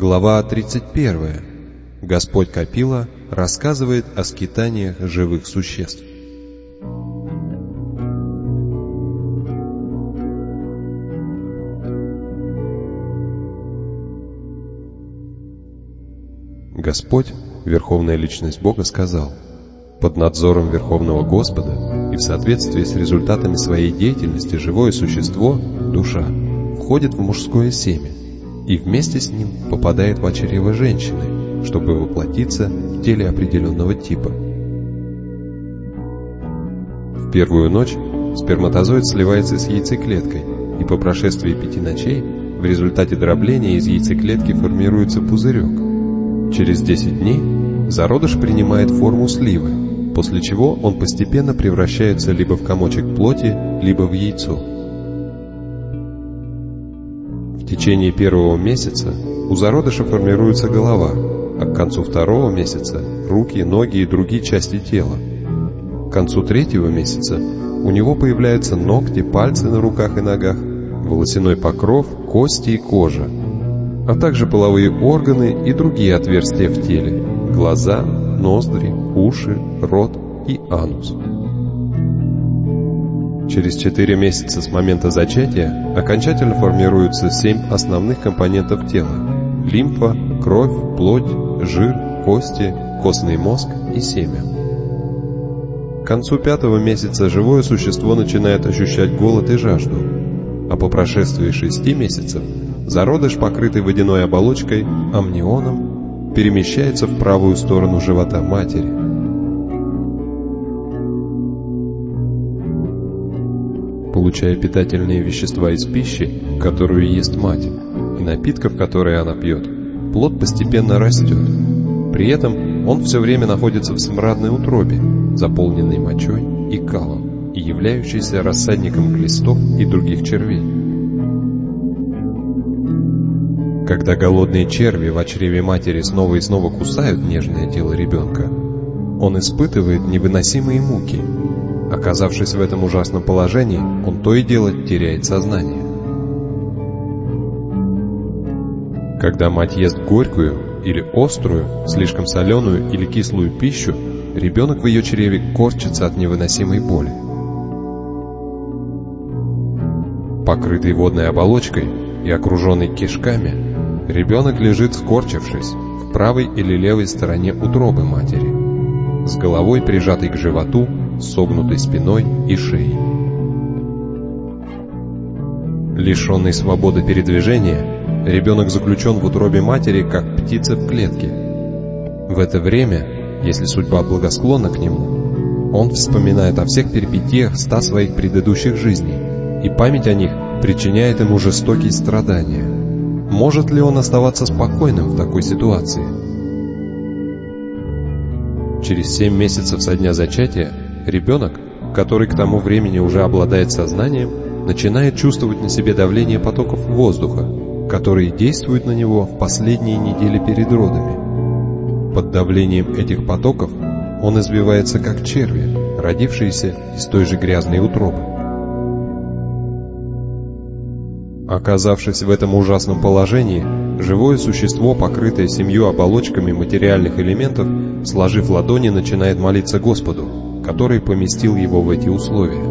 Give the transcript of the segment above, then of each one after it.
Глава 31. Господь Капила рассказывает о скитаниях живых существ. Господь, Верховная Личность Бога, сказал: «Под надзором Верховного Господа и в соответствии с результатами своей деятельности живое существо, душа, входит в мужское семя и вместе с ним попадает в чрево женщины, чтобы воплотиться в теле определенного типа. В первую ночь сперматозоид сливается с яйцеклеткой, и по прошествии 5 ночей в результате дробления из яйцеклетки формируется пузырек. Через 10 дней зародыш принимает форму сливы, после чего он постепенно превращается либо в комочек плоти, либо в яйцо. В течение первого месяца у зародыша формируется голова, а к концу второго месяца – руки, ноги и другие части тела. К концу третьего месяца у него появляются ногти, пальцы на руках и ногах, волосяной покров, кости и кожа, а также половые органы и другие отверстия в теле – глаза, ноздри, уши, рот и анус. Через 4 месяца с момента зачатия окончательно формируются 7 основных компонентов тела – лимфа, кровь, плоть, жир, кости, костный мозг и семя. К концу 5-го месяца живое существо начинает ощущать голод и жажду, а по прошествии 6 месяцев зародыш, покрытый водяной оболочкой, амнионом, перемещается в правую сторону живота матери. Получая питательные вещества из пищи, которую ест мать, и напитков, которые она пьет, плод постепенно растет. При этом он все время находится в смрадной утробе, заполненной мочой и калом, и являющейся рассадником глистов и других червей. Когда голодные черви в чреве матери снова и снова кусают нежное тело ребенка, он испытывает невыносимые муки. Оказавшись в этом ужасном положении, он то и дело теряет сознание. Когда мать ест горькую или острую, слишком соленую или кислую пищу, ребенок в ее чреве корчится от невыносимой боли. Покрытый водной оболочкой и окруженный кишками, ребенок лежит, скорчившись, в правой или левой стороне утробы матери, с головой прижатой к животу, согнутой спиной и шеей. Лишенный свободы передвижения, ребенок заключен в утробе матери, как птица в клетке. В это время, если судьба благосклонна к нему, он вспоминает о всех перипетиях 100 своих предыдущих жизней, и память о них причиняет ему жестокие страдания. Может ли он оставаться спокойным в такой ситуации? Через 7 месяцев со дня зачатия ребенок, который к тому времени уже обладает сознанием, начинает чувствовать на себе давление потоков воздуха, которые действуют на него в последние недели перед родами. Под давлением этих потоков он извивается как черви, родившиеся из той же грязной утробы. Оказавшись в этом ужасном положении, живое существо, покрытое 7 оболочками материальных элементов, сложив ладони, начинает молиться Господу, который поместил его в эти условия.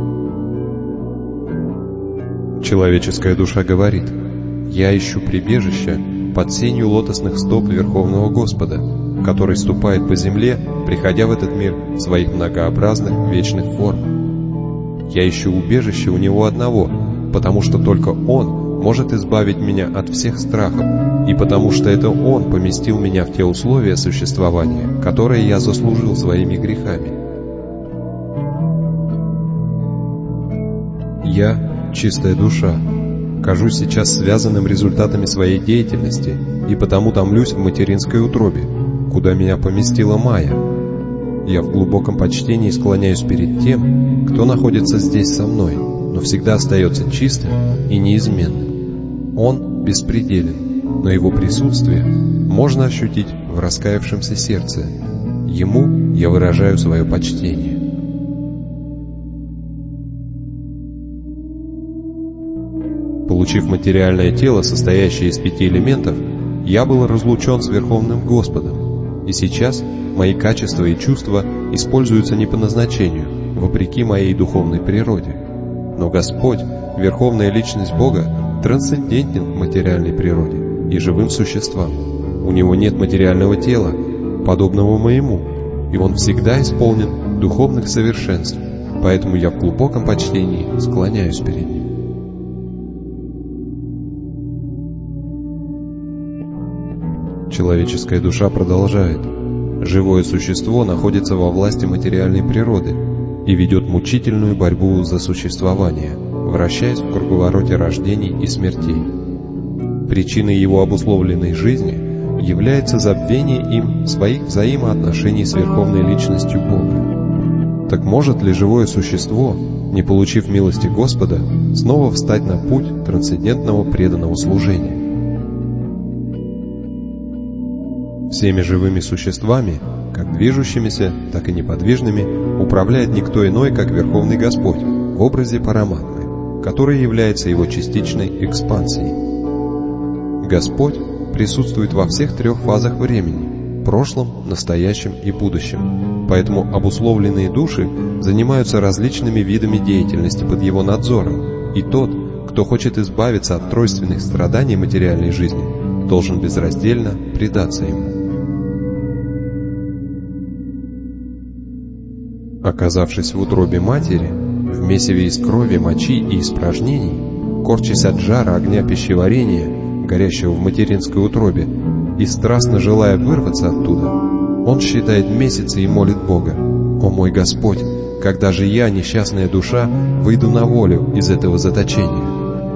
Человеческая душа говорит: «Я ищу прибежища под сенью лотосных стоп Верховного Господа, который ступает по земле, приходя в этот мир в своих многообразных вечных формах. Я ищу убежище у Него одного, потому что только Он может избавить меня от всех страхов, и потому что это Он поместил меня в те условия существования, которые я заслужил своими грехами. Я, чистая душа, кажусь сейчас связанным результатами своей деятельности, и потому томлюсь в материнской утробе, куда меня поместила Майя. Я в глубоком почтении склоняюсь перед тем, кто находится здесь со мной, но всегда остается чистым и неизменным. Он беспределен, но его присутствие можно ощутить в раскаявшемся сердце. Ему я выражаю свое почтение». Получив материальное тело, состоящее из 5 элементов, я был разлучен с Верховным Господом, и сейчас мои качества и чувства используются не по назначению, вопреки моей духовной природе. Но Господь, Верховная Личность Бога, трансцендентен к материальной природе и живым существам. У Него нет материального тела, подобного моему, и Он всегда исполнен духовных совершенств, поэтому я в глубоком почтении склоняюсь перед Ним. Человеческая душа продолжает. Живое существо находится во власти материальной природы и ведет мучительную борьбу за существование, вращаясь в круговороте рождений и смертей. Причиной его обусловленной жизни является забвение им своих взаимоотношений с Верховной Личностью Бога. Так может ли живое существо, не получив милости Господа, снова встать на путь трансцендентного преданного служения? Всеми живыми существами, как движущимися, так и неподвижными, управляет никто иной, как Верховный Господь в образе Параматмы, который является его частичной экспансией. Господь присутствует во всех трех фазах времени – прошлом, настоящем и будущем, поэтому обусловленные души занимаются различными видами деятельности под его надзором, и тот, кто хочет избавиться от тройственных страданий материальной жизни, должен безраздельно предаться ему. Оказавшись в утробе матери, в месиве из крови, мочи и испражнений, корчась от жара огня пищеварения, горящего в материнской утробе, и страстно желая вырваться оттуда, он считает месяцы и молит Бога: «О мой Господь, когда же я, несчастная душа, выйду на волю из этого заточения?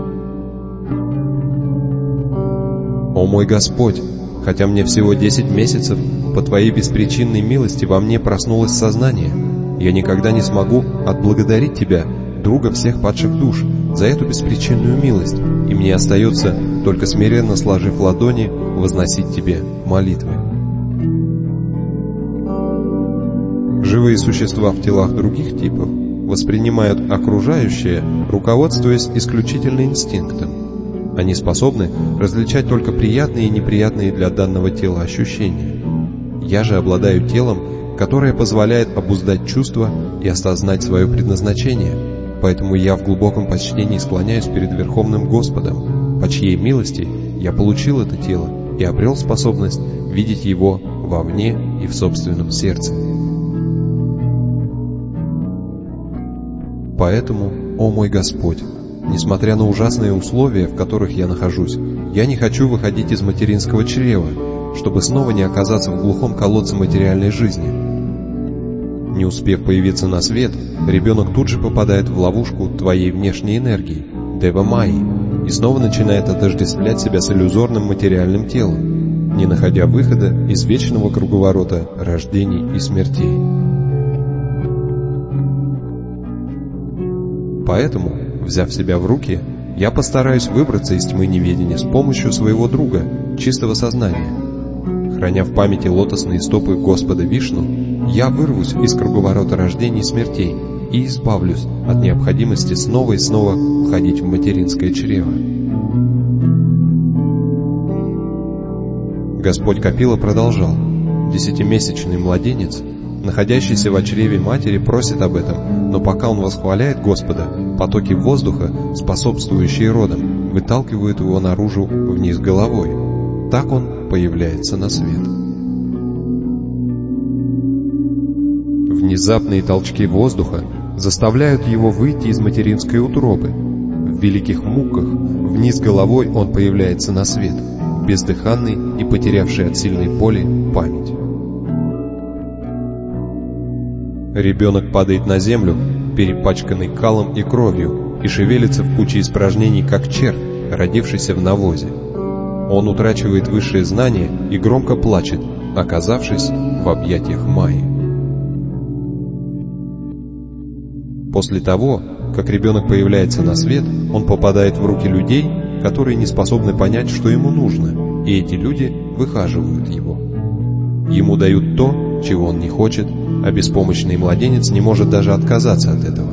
О мой Господь, хотя мне всего 10 месяцев, по Твоей беспричинной милости во мне проснулось сознание, я никогда не смогу отблагодарить Тебя, друга всех падших душ, за эту беспричинную милость, и мне остается, только смиренно сложив ладони, возносить Тебе молитвы». Живые существа в телах других типов воспринимают окружающее, руководствуясь исключительно инстинктом. Они способны различать только приятные и неприятные для данного тела ощущения. Я же обладаю телом, которое позволяет обуздать чувства и осознать свое предназначение, поэтому я в глубоком почтении склоняюсь перед Верховным Господом, по чьей милости я получил это тело и обрел способность видеть его вовне и в собственном сердце. Поэтому, о мой Господь, несмотря на ужасные условия, в которых я нахожусь, я не хочу выходить из материнского чрева, чтобы снова не оказаться в глухом колодце материальной жизни. Не успев появиться на свет, ребенок тут же попадает в ловушку Твоей внешней энергии, Дева Майи, и снова начинает отождествлять себя с иллюзорным материальным телом, не находя выхода из вечного круговорота рождений и смертей. Поэтому, взяв себя в руки, я постараюсь выбраться из тьмы неведения с помощью своего друга, чистого сознания. Храня в памяти лотосные стопы Господа Вишну, я вырвусь из круговорота рождений и смертей и избавлюсь от необходимости снова и снова входить в материнское чрево. Господь Капила продолжал: 10-месячный младенец, находящийся в чреве матери, просит об этом, но пока он восхваляет Господа, потоки воздуха, способствующие родам, выталкивают его наружу вниз головой. Так он появляется на свет. Внезапные толчки воздуха заставляют его выйти из материнской утробы. В великих муках вниз головой он появляется на свет, бездыханный и потерявший от сильной боли память. Ребенок падает на землю, перепачканный калом и кровью, и шевелится в куче испражнений, как червь, родившийся в навозе. Он утрачивает высшее знание и громко плачет, оказавшись в объятиях Майи. После того, как ребенок появляется на свет, он попадает в руки людей, которые не способны понять, что ему нужно, и эти люди выхаживают его. Ему дают то, чего он не хочет, а беспомощный младенец не может даже отказаться от этого.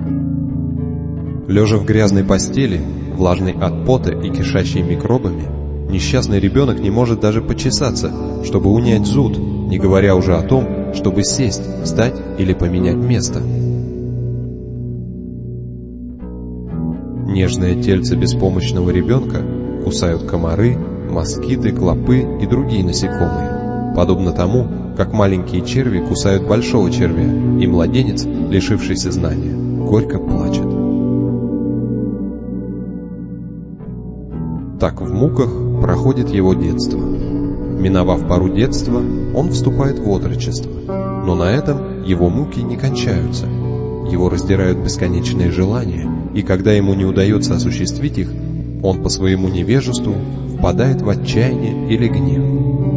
Лежа в грязной постели, влажной от пота и кишащей микробами, несчастный ребенок не может даже почесаться, чтобы унять зуд, не говоря уже о том, чтобы сесть, встать или поменять место. Нежное тельце беспомощного ребенка кусают комары, москиты, клопы и другие насекомые, подобно тому, как маленькие черви кусают большого червя, и младенец, лишившийся знания, горько плачет. Так в муках проходит его детство. Миновав пору детства, он вступает в отрочество, но на этом его муки не кончаются. Его раздирают бесконечные желания, и когда ему не удается осуществить их, он по своему невежеству впадает в отчаяние или гнев.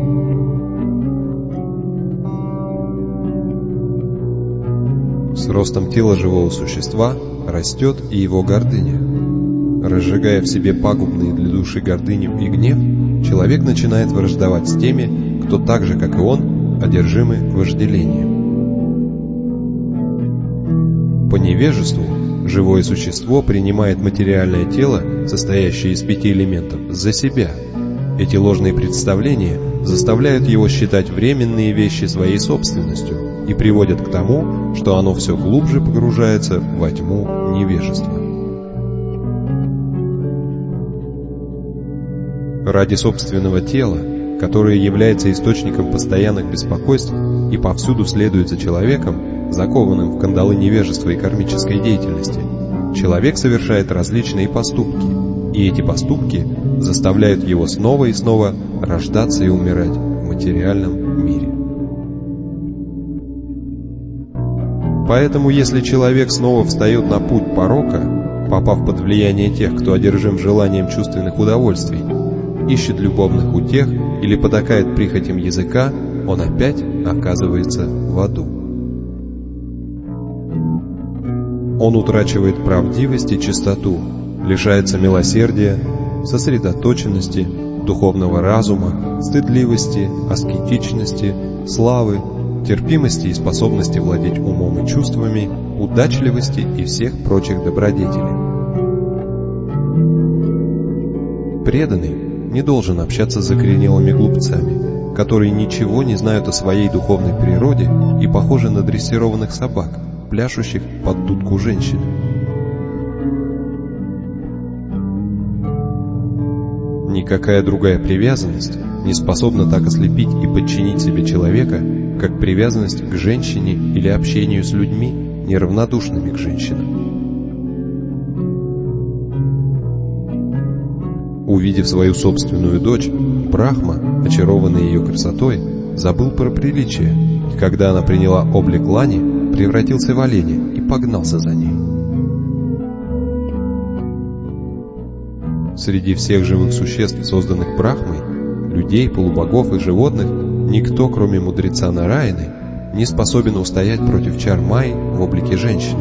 С ростом тела живого существа растет и его гордыня. Разжигая в себе пагубные для души гордыню и гнев, человек начинает враждовать с теми, кто так же, как и он, одержимы вожделением. По невежеству живое существо принимает материальное тело, состоящее из 5 элементов, за себя. Эти ложные представления заставляют его считать временные вещи своей собственностью и приводят к тому, что оно все глубже погружается во тьму невежества. Ради собственного тела, которое является источником постоянных беспокойств и повсюду следует за человеком, закованным в кандалы невежества и кармической деятельности, человек совершает различные поступки, и эти поступки заставляют его снова и снова рождаться и умирать в материальном мире. Поэтому, если человек снова встает на путь порока, попав под влияние тех, кто одержим желанием чувственных удовольствий, ищет любовных утех или потакает прихотям языка, он опять оказывается в аду. Он утрачивает правдивость и чистоту, лишается милосердия, сосредоточенности, духовного разума, стыдливости, аскетичности, славы, терпимости и способности владеть умом и чувствами, удачливости и всех прочих добродетелей. Преданный не должен общаться с закоренелыми глупцами, которые ничего не знают о своей духовной природе и похожи на дрессированных собак, пляшущих под дудку женщины. Никакая другая привязанность не способна так ослепить и подчинить себе человека, как привязанность к женщине или общению с людьми, неравнодушными к женщинам. Увидев свою собственную дочь, Брахма, очарованный ее красотой, забыл про приличие, и когда она приняла облик лани, превратился в оленя и погнался за ней. Среди всех живых существ, созданных Брахмой, людей, полубогов и животных, никто, кроме мудреца Нараяны, не способен устоять против чар Майи в облике женщины.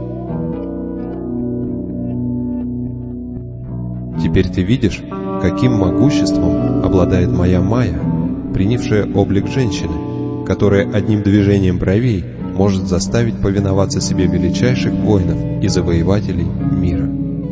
Теперь ты видишь, каким могуществом обладает моя Майя, принявшая облик женщины, которая одним движением бровей может заставить повиноваться себе величайших воинов и завоевателей мира.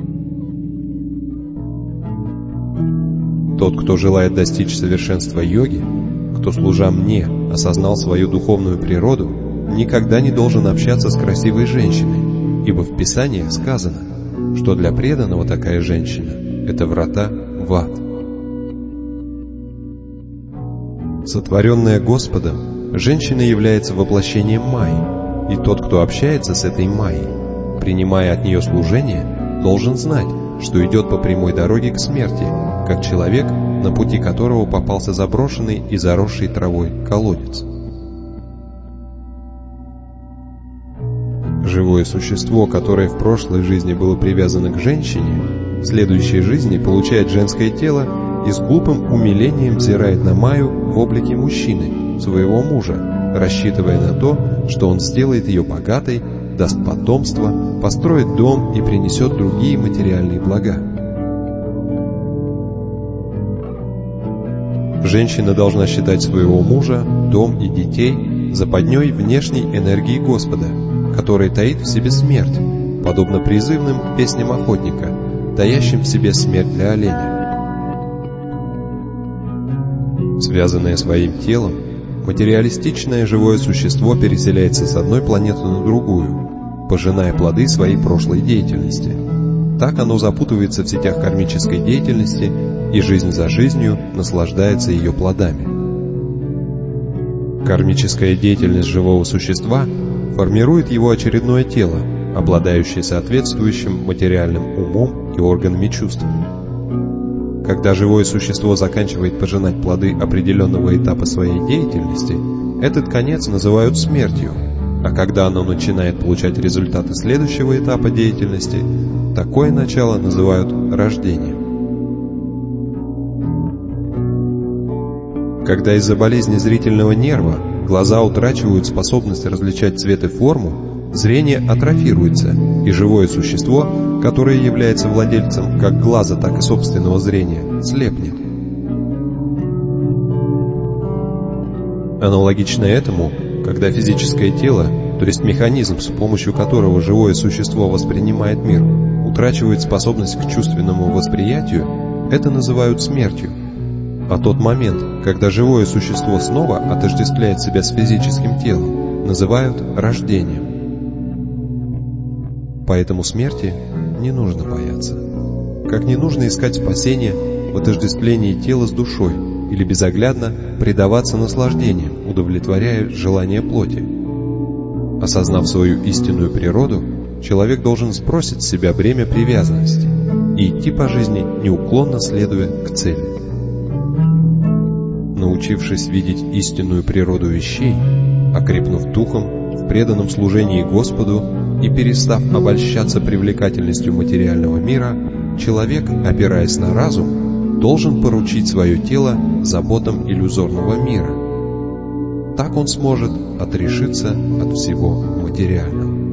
Тот, кто желает достичь совершенства йоги, кто, служа мне, осознал свою духовную природу, никогда не должен общаться с красивой женщиной, ибо в Писании сказано, что для преданного такая женщина – это врата в ад. Сотворенная Господом, женщина является воплощением Майи, и тот, кто общается с этой Майей, принимая от нее служение, должен знать, что идет по прямой дороге к смерти, как человек, на пути которого попался заброшенный и заросший травой колодец. Живое существо, которое в прошлой жизни было привязано к женщине, в следующей жизни получает женское тело и с глупым умилением взирает на Майю в облике мужчины, своего мужа, рассчитывая на то, что он сделает ее богатой, даст потомство, построит дом и принесет другие материальные блага. Женщина должна считать своего мужа, дом и детей западней внешней энергии Господа, которая таит в себе смерть, подобно призывным песням охотника, таящим в себе смерть для оленя. Связанное своим телом, материалистичное живое существо переселяется с одной планеты на другую, пожиная плоды своей прошлой деятельности. Так оно запутывается в сетях кармической деятельности и жизнь за жизнью наслаждается ее плодами. Кармическая деятельность живого существа формирует его очередное тело, обладающее соответствующим материальным умом и органами чувств. Когда живое существо заканчивает пожинать плоды определенного этапа своей деятельности, этот конец называют смертью, а когда оно начинает получать результаты следующего этапа деятельности, такое начало называют рождением. Когда из-за болезни зрительного нерва глаза утрачивают способность различать цвет и форму, зрение атрофируется, и живое существо, которое является владельцем как глаза, так и собственного зрения, слепнет. Аналогично этому, когда физическое тело, то есть механизм, с помощью которого живое существо воспринимает мир, утрачивает способность к чувственному восприятию, это называют смертью. А тот момент, когда живое существо снова отождествляет себя с физическим телом, называют рождением. Поэтому смерти не нужно бояться. Как не нужно искать спасения в отождествлении тела с душой или безоглядно предаваться наслаждениям, удовлетворяя желания плоти. Осознав свою истинную природу, человек должен сбросить с себя бремя привязанности и идти по жизни, неуклонно следуя к цели. Научившись видеть истинную природу вещей, окрепнув духом в преданном служении Господу и перестав обольщаться привлекательностью материального мира, человек, опираясь на разум, должен поручить свое тело заботам иллюзорного мира. Так он сможет отрешиться от всего материального.